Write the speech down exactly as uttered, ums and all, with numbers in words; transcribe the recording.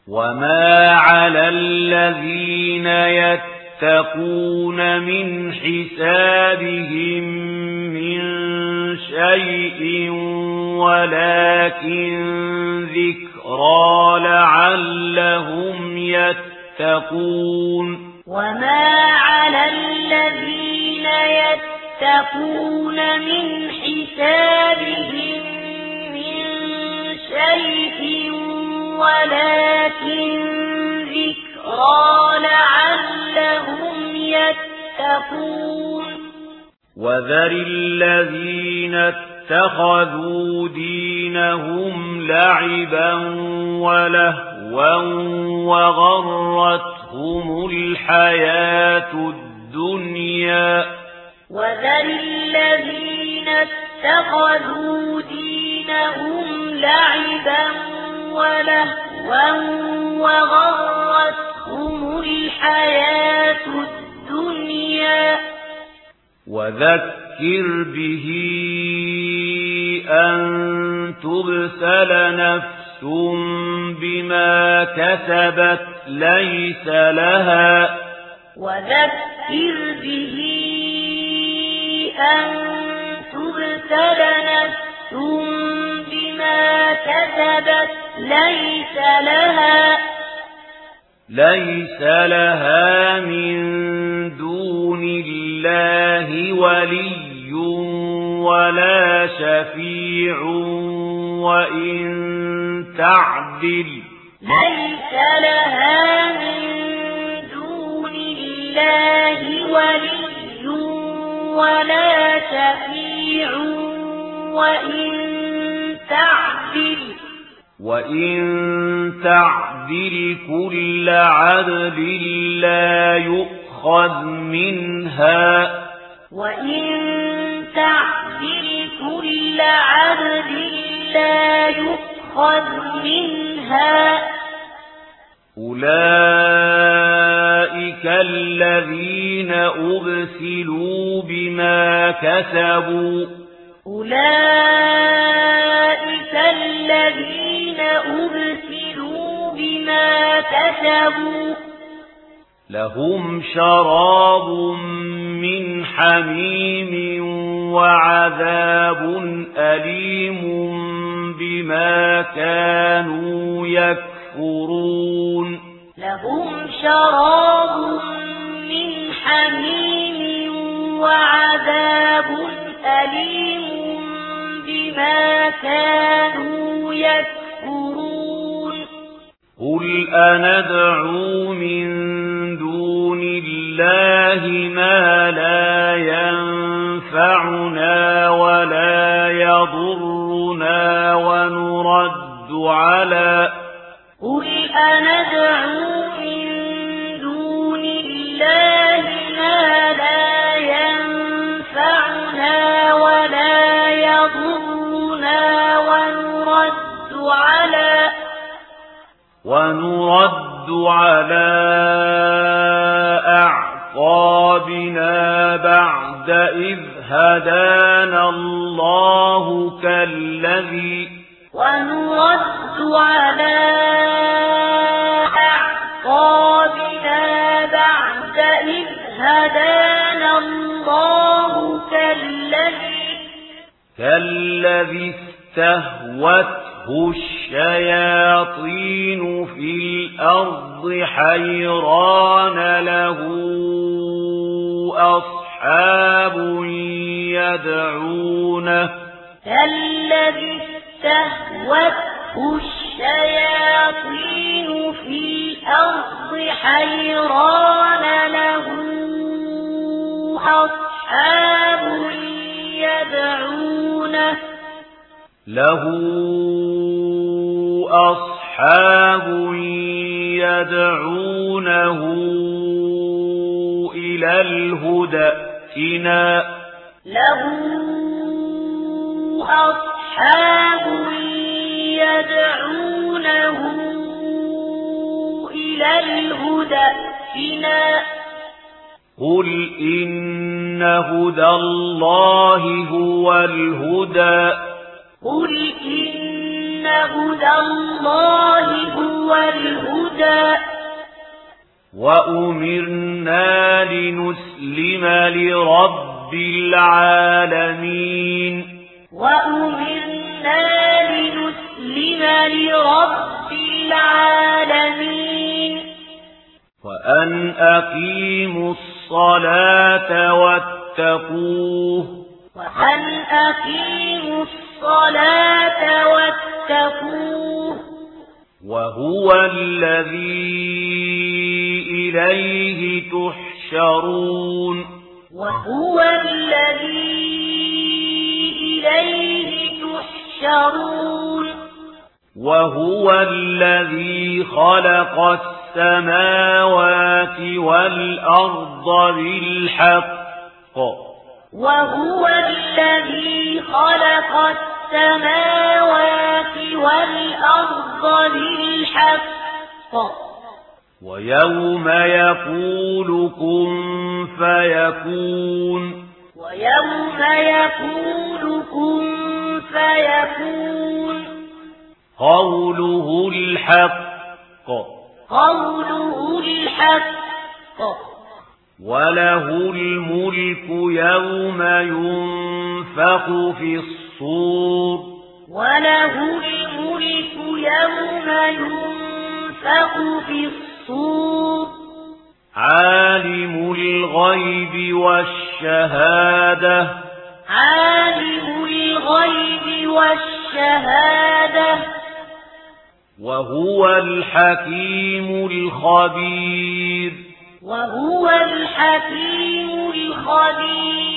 وما على الذين يتقون من حسابهم من شيء ولكن ذكرى لعلهم يتقون وما على الذين يتقون من حسابهم من شيء ولكن ذكرى لعلهم يتقون وذر الذين اتخذوا دينهم لعبا ولهوا وغرتهم الحياة الدنيا وذر الذين اتخذوا دينهم لعبا ولهوا وغرتهم الحياة الدنيا وذكر به أن تبسل نفس بما كسبت ليس لها وذكر به أن تبسل نفس بما كسبت ليس لها ليس لها من دون الله ولي ولا شفيع وإن تعدل ليس لها من دون الله ولي ولا شفيع وإن تعدل وإن تعدل كل عدل لا يؤخذ منها وإن تعدل كل عدل لا يؤخذ منها أولئك الذين أبسلوا بما كسبوا أولئك الذين أبسلوا بما كسبوا لهم شراب من حميم وعذاب أليم بما كانوا يكفرون لهم شراب من حميم وعذاب أليم بما كانوا يكفرون قل أندعو من دون الله ما لا ينفعنا ولا يضرنا ونرد على قل أندعو من دون الله ما لا ينفعنا ولا يضرنا ونرد على ونرد على أعقابنا بعد إذ هدانا الله كالذي ونرد على أعقابنا بعد إذ هدانا الله كالذي كالذي استهوته الشياطين في الأرض حيران له أصحاب يدعونه كالذي استهوته الشياطين في الأرض حيران له أصحاب يدعونه له أصحاب يدعونه إلى الهدى ائتنا له أصحاب يدعونه إلى الهدى ائتنا قل إن هدى الله هو الهدى قل إن هدى الله هو الهدى وأمرنا لنسلم لرب العالمين وأمرنا لنسلم لرب العالمين وأن أقيموا الصلاة واتقوه وأن أقيموا الصلاة واتقوه وهو الذي إليه تحشرون وهو الذي إليه تحشرون وهو الذي خلق السماوات والأرض بالحق وهو الذي خلق السماوات والأرض بالحق ويوم يقول كن فيكون ويوم يقول كن فيكون قوله الحق قوله الحق وله الملك يوم ينفخ في الصور وله الملك يوم ينفخ في الصور عالم الغيب والشهادة عالم الغيب والشهادة وهو الحكيم الخبير وهو الحكيم الخبير